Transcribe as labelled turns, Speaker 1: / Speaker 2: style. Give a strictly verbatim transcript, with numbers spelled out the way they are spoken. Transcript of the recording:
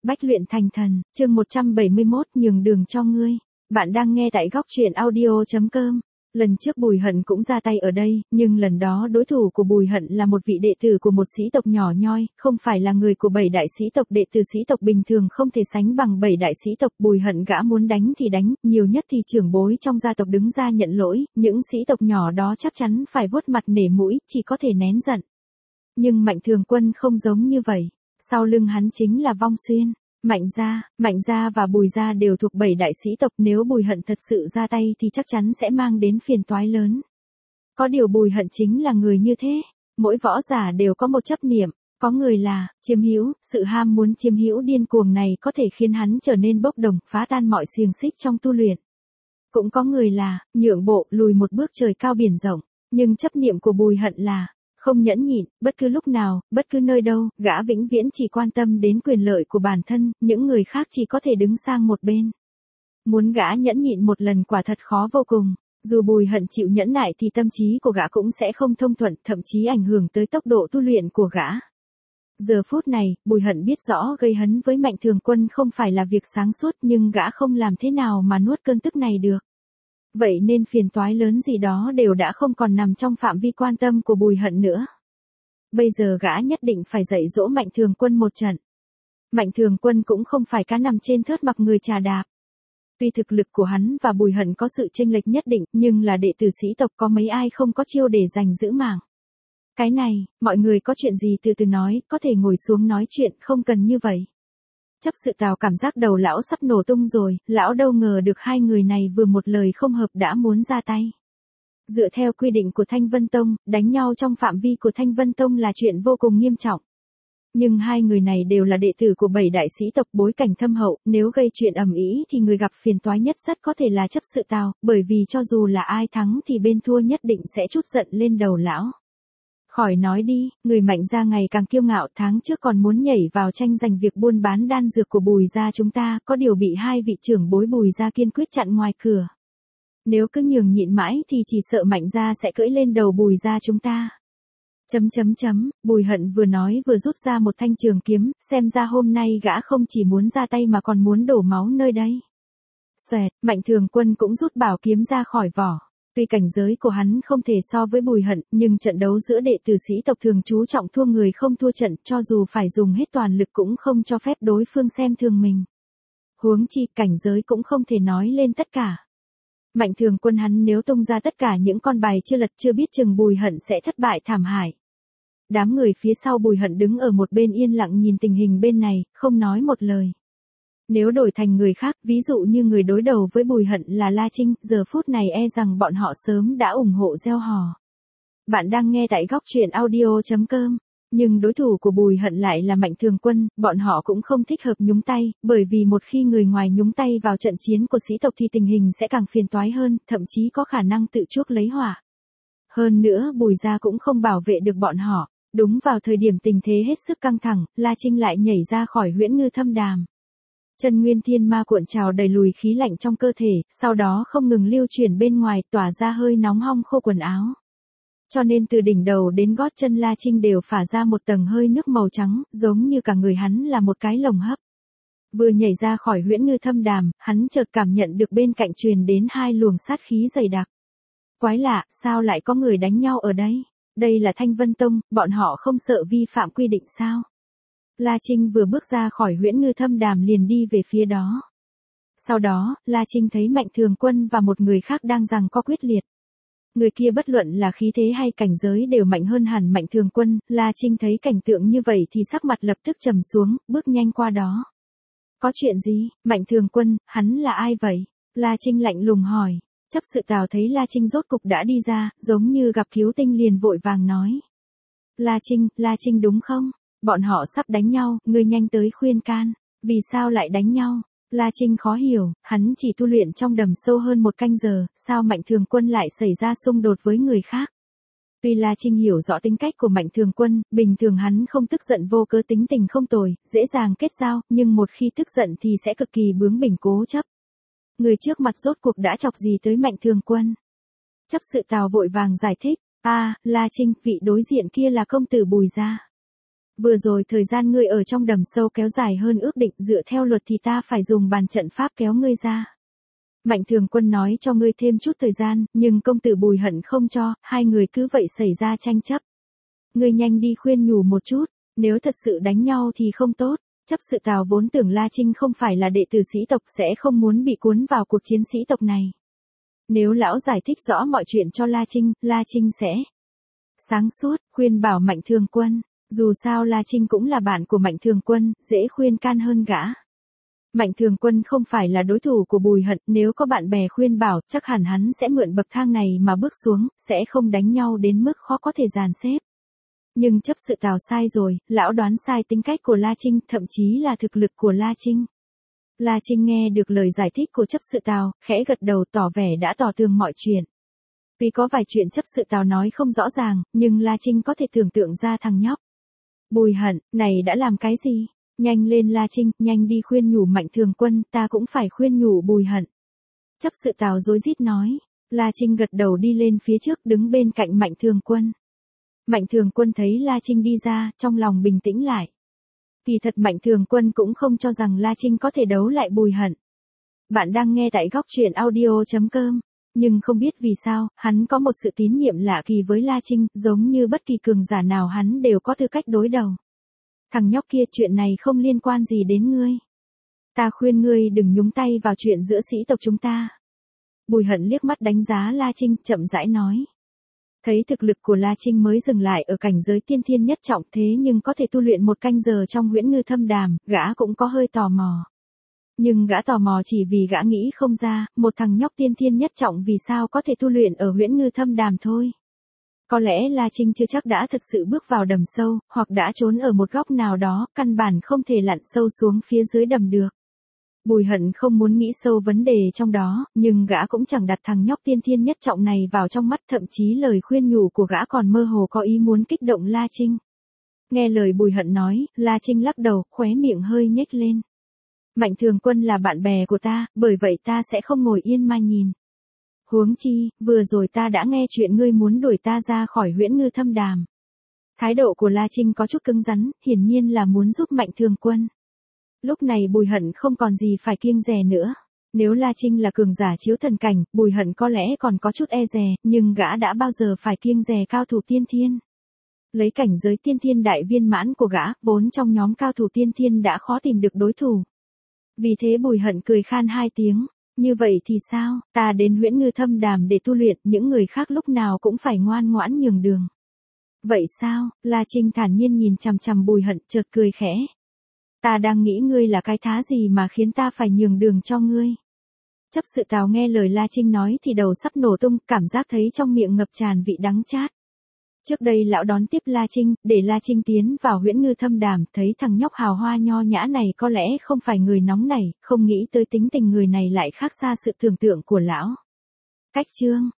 Speaker 1: Bách luyện thành thần, chương một trăm bảy mươi mốt nhường đường cho ngươi. Bạn đang nghe tại góc truyện audio.com. Lần trước Bùi Hận cũng ra tay ở đây, nhưng lần đó đối thủ của Bùi Hận là một vị đệ tử của một sĩ tộc nhỏ nhoi, không phải là người của bảy đại sĩ tộc. Đệ tử sĩ tộc bình thường không thể sánh bằng bảy đại sĩ tộc. Bùi Hận gã muốn đánh thì đánh, nhiều nhất thì trưởng bối trong gia tộc đứng ra nhận lỗi, những sĩ tộc nhỏ đó chắc chắn phải vuốt mặt nể mũi, chỉ có thể nén giận. Nhưng Mạnh Thường Quân không giống như vậy. Sau lưng hắn chính là Vong Xuyên, Mạnh gia, Mạnh gia và Bùi gia đều thuộc bảy đại sĩ tộc, nếu Bùi Hận thật sự ra tay thì chắc chắn sẽ mang đến phiền toái lớn. Có điều Bùi Hận chính là người như thế, mỗi võ giả đều có một chấp niệm, có người là chiếm hữu, sự ham muốn chiếm hữu điên cuồng này có thể khiến hắn trở nên bốc đồng, phá tan mọi xiềng xích trong tu luyện. Cũng có người là nhượng bộ, lùi một bước trời cao biển rộng, nhưng chấp niệm của Bùi Hận là không nhẫn nhịn, bất cứ lúc nào, bất cứ nơi đâu, gã vĩnh viễn chỉ quan tâm đến quyền lợi của bản thân, những người khác chỉ có thể đứng sang một bên. Muốn gã nhẫn nhịn một lần quả thật khó vô cùng, dù Bùi Hận chịu nhẫn nại thì tâm trí của gã cũng sẽ không thông thuận, thậm chí ảnh hưởng tới tốc độ tu luyện của gã. Giờ phút này, Bùi Hận biết rõ gây hấn với Mạnh Thường Quân không phải là việc sáng suốt, nhưng gã không làm thế nào mà nuốt cơn tức này được. Vậy nên phiền toái lớn gì đó đều đã không còn nằm trong phạm vi quan tâm của Bùi Hận nữa. Bây giờ gã nhất định phải dạy dỗ Mạnh Thường Quân một trận. Mạnh Thường Quân cũng không phải cá nằm trên thớt mặc người chà đạp. Tuy thực lực của hắn và Bùi Hận có sự chênh lệch nhất định, nhưng là đệ tử sĩ tộc có mấy ai không có chiêu để giành giữ mạng. Cái này, mọi người có chuyện gì từ từ nói, có thể ngồi xuống nói chuyện, không cần như vậy. Chấp sự Tào cảm giác đầu lão sắp nổ tung rồi, lão đâu ngờ được hai người này vừa một lời không hợp đã muốn ra tay. Dựa theo quy định của Thanh Vân Tông, đánh nhau trong phạm vi của Thanh Vân Tông là chuyện vô cùng nghiêm trọng. Nhưng hai người này đều là đệ tử của bảy đại sĩ tộc, bối cảnh thâm hậu, nếu gây chuyện ầm ĩ thì người gặp phiền toái nhất rất có thể là chấp sự Tào, bởi vì cho dù là ai thắng thì bên thua nhất định sẽ trút giận lên đầu lão. Khỏi nói đi, người Mạnh gia ngày càng kiêu ngạo, tháng trước còn muốn nhảy vào tranh giành việc buôn bán đan dược của Bùi gia chúng ta, có điều bị hai vị trưởng bối Bùi gia kiên quyết chặn ngoài cửa. Nếu cứ nhường nhịn mãi thì chỉ sợ Mạnh gia sẽ cưỡi lên đầu Bùi gia chúng ta. Chấm chấm chấm, Bùi Hận vừa nói vừa rút ra một thanh trường kiếm, xem ra hôm nay gã không chỉ muốn ra tay mà còn muốn đổ máu nơi đây. Xoẹt, Mạnh Thường Quân cũng rút bảo kiếm ra khỏi vỏ. Tuy cảnh giới của hắn không thể so với Bùi Hận, nhưng trận đấu giữa đệ tử sĩ tộc thường chú trọng thua người không thua trận, cho dù phải dùng hết toàn lực cũng không cho phép đối phương xem thường mình. Huống chi, cảnh giới cũng không thể nói lên tất cả. Mạnh Thường Quân hắn nếu tung ra tất cả những con bài chưa lật chưa biết chừng Bùi Hận sẽ thất bại thảm hại. Đám người phía sau Bùi Hận đứng ở một bên yên lặng nhìn tình hình bên này, không nói một lời. Nếu đổi thành người khác, ví dụ như người đối đầu với Bùi Hận là La Trinh, giờ phút này e rằng bọn họ sớm đã ủng hộ gieo hò. Bạn đang nghe tại góc truyện audio.com. Nhưng đối thủ của Bùi Hận lại là Mạnh Thường Quân, bọn họ cũng không thích hợp nhúng tay, bởi vì một khi người ngoài nhúng tay vào trận chiến của sĩ tộc thì tình hình sẽ càng phiền toái hơn, thậm chí có khả năng tự chuốc lấy họa. Hơn nữa Bùi gia cũng không bảo vệ được bọn họ. Đúng vào thời điểm tình thế hết sức căng thẳng, La Trinh lại nhảy ra khỏi huyễn ngư thâm đàm. Chân nguyên thiên ma cuộn trào đầy lùi khí lạnh trong cơ thể, sau đó không ngừng lưu chuyển bên ngoài, tỏa ra hơi nóng hong khô quần áo. Cho nên từ đỉnh đầu đến gót chân La Trinh đều phả ra một tầng hơi nước màu trắng, giống như cả người hắn là một cái lồng hấp. Vừa nhảy ra khỏi huyễn ngư thâm đàm, hắn chợt cảm nhận được bên cạnh truyền đến hai luồng sát khí dày đặc. Quái lạ, sao lại có người đánh nhau ở đây? Đây là Thanh Vân Tông, bọn họ không sợ vi phạm quy định sao? La Trinh vừa bước ra khỏi huyễn ngư thâm đàm liền đi về phía đó. Sau đó, La Trinh thấy Mạnh Thường Quân và một người khác đang giằng co quyết liệt. Người kia bất luận là khí thế hay cảnh giới đều mạnh hơn hẳn Mạnh Thường Quân, La Trinh thấy cảnh tượng như vậy thì sắc mặt lập tức trầm xuống, bước nhanh qua đó. Có chuyện gì, Mạnh Thường Quân, hắn là ai vậy? La Trinh lạnh lùng hỏi. Chấp sự Tào thấy La Trinh rốt cục đã đi ra, giống như gặp cứu tinh liền vội vàng nói. La Trinh, La Trinh đúng không? Bọn họ sắp đánh nhau, ngươi nhanh tới khuyên can. Vì sao lại đánh nhau? La Trinh khó hiểu, hắn chỉ tu luyện trong đầm sâu hơn một canh giờ, sao Mạnh Thường Quân lại xảy ra xung đột với người khác? Tuy La Trinh hiểu rõ tính cách của Mạnh Thường Quân, bình thường hắn không tức giận vô cớ, tính tình không tồi, dễ dàng kết giao, nhưng một khi tức giận thì sẽ cực kỳ bướng bỉnh cố chấp. Người trước mặt rốt cuộc đã chọc gì tới Mạnh Thường Quân? Chấp sự Tào vội vàng giải thích, a, à, La Trinh, vị đối diện kia là công tử Bùi gia. Vừa rồi thời gian ngươi ở trong đầm sâu kéo dài hơn ước định, dựa theo luật thì ta phải dùng bàn trận pháp kéo ngươi ra. Mạnh Thường Quân nói cho ngươi thêm chút thời gian, nhưng công tử Bùi Hận không cho, hai người cứ vậy xảy ra tranh chấp. Ngươi nhanh đi khuyên nhủ một chút, nếu thật sự đánh nhau thì không tốt. Chấp sự Tào vốn tưởng La Trinh không phải là đệ tử sĩ tộc sẽ không muốn bị cuốn vào cuộc chiến sĩ tộc này. Nếu lão giải thích rõ mọi chuyện cho La Trinh, La Trinh sẽ sáng suốt, khuyên bảo Mạnh Thường Quân. Dù sao La Trinh cũng là bạn của Mạnh Thường Quân, dễ khuyên can hơn gã. Mạnh Thường Quân không phải là đối thủ của Bùi Hận, nếu có bạn bè khuyên bảo, chắc hẳn hắn sẽ mượn bậc thang này mà bước xuống, sẽ không đánh nhau đến mức khó có thể dàn xếp. Nhưng chấp sự Tào sai rồi, lão đoán sai tính cách của La Trinh, thậm chí là thực lực của La Trinh. La Trinh nghe được lời giải thích của chấp sự Tào, khẽ gật đầu tỏ vẻ đã tỏ tường mọi chuyện. Vì có vài chuyện chấp sự Tào nói không rõ ràng, nhưng La Trinh có thể tưởng tượng ra thằng nhóc. Bùi Hận, này đã làm cái gì? Nhanh lên La Trinh, nhanh đi khuyên nhủ Mạnh Thường Quân, ta cũng phải khuyên nhủ Bùi Hận. Chấp sự Tào rối rít nói. La Trinh gật đầu đi lên phía trước đứng bên cạnh Mạnh Thường Quân. Mạnh Thường Quân thấy La Trinh đi ra, trong lòng bình tĩnh lại. Kỳ thật Mạnh Thường Quân cũng không cho rằng La Trinh có thể đấu lại Bùi Hận. Bạn đang nghe tại góc truyện audio chấm com. Nhưng không biết vì sao, hắn có một sự tín nhiệm lạ kỳ với La Trinh, giống như bất kỳ cường giả nào hắn đều có tư cách đối đầu. Thằng nhóc kia, chuyện này không liên quan gì đến ngươi. Ta khuyên ngươi đừng nhúng tay vào chuyện giữa sĩ tộc chúng ta. Bùi Hận liếc mắt đánh giá La Trinh, chậm rãi nói. Thấy thực lực của La Trinh mới dừng lại ở cảnh giới tiên thiên nhất trọng, thế nhưng có thể tu luyện một canh giờ trong huyễn ngư thâm đàm, gã cũng có hơi tò mò. Nhưng gã tò mò chỉ vì gã nghĩ không ra, một thằng nhóc tiên thiên nhất trọng vì sao có thể tu luyện ở huyễn ngư thâm đàm thôi. Có lẽ La Trinh chưa chắc đã thực sự bước vào đầm sâu, hoặc đã trốn ở một góc nào đó, căn bản không thể lặn sâu xuống phía dưới đầm được. Bùi Hận không muốn nghĩ sâu vấn đề trong đó, nhưng gã cũng chẳng đặt thằng nhóc tiên thiên nhất trọng này vào trong mắt, thậm chí lời khuyên nhủ của gã còn mơ hồ có ý muốn kích động La Trinh. Nghe lời Bùi Hận nói, La Trinh lắc đầu, khóe miệng hơi nhếch lên. Mạnh Thường Quân là bạn bè của ta, bởi vậy ta sẽ không ngồi yên mà nhìn. Huống chi, vừa rồi ta đã nghe chuyện ngươi muốn đuổi ta ra khỏi huyễn ngư thâm đàm. Thái độ của La Trinh có chút cứng rắn, hiển nhiên là muốn giúp Mạnh Thường Quân. Lúc này Bùi Hận không còn gì phải kiêng dè nữa. Nếu La Trinh là cường giả chiếu thần cảnh, Bùi Hận có lẽ còn có chút e dè, nhưng gã đã bao giờ phải kiêng dè cao thủ tiên thiên. Lấy cảnh giới tiên thiên đại viên mãn của gã, vốn trong nhóm cao thủ tiên thiên đã khó tìm được đối thủ. Vì thế Bùi Hận cười khan hai tiếng. Như vậy thì sao, ta đến huyễn ngư thâm đàm để tu luyện, những người khác lúc nào cũng phải ngoan ngoãn nhường đường. Vậy sao, La Trinh thản nhiên nhìn chằm chằm Bùi Hận, chợt cười khẽ. Ta đang nghĩ ngươi là cái thá gì mà khiến ta phải nhường đường cho ngươi. Chấp sự Tào nghe lời La Trinh nói thì đầu sắp nổ tung, cảm giác thấy trong miệng ngập tràn vị đắng chát. Trước đây lão đón tiếp La Trinh, để La Trinh tiến vào huyễn ngư thâm đàm, thấy thằng nhóc hào hoa nho nhã này có lẽ không phải người nóng nảy, không nghĩ tới tính tình người này lại khác xa sự tưởng tượng của lão. Cách chương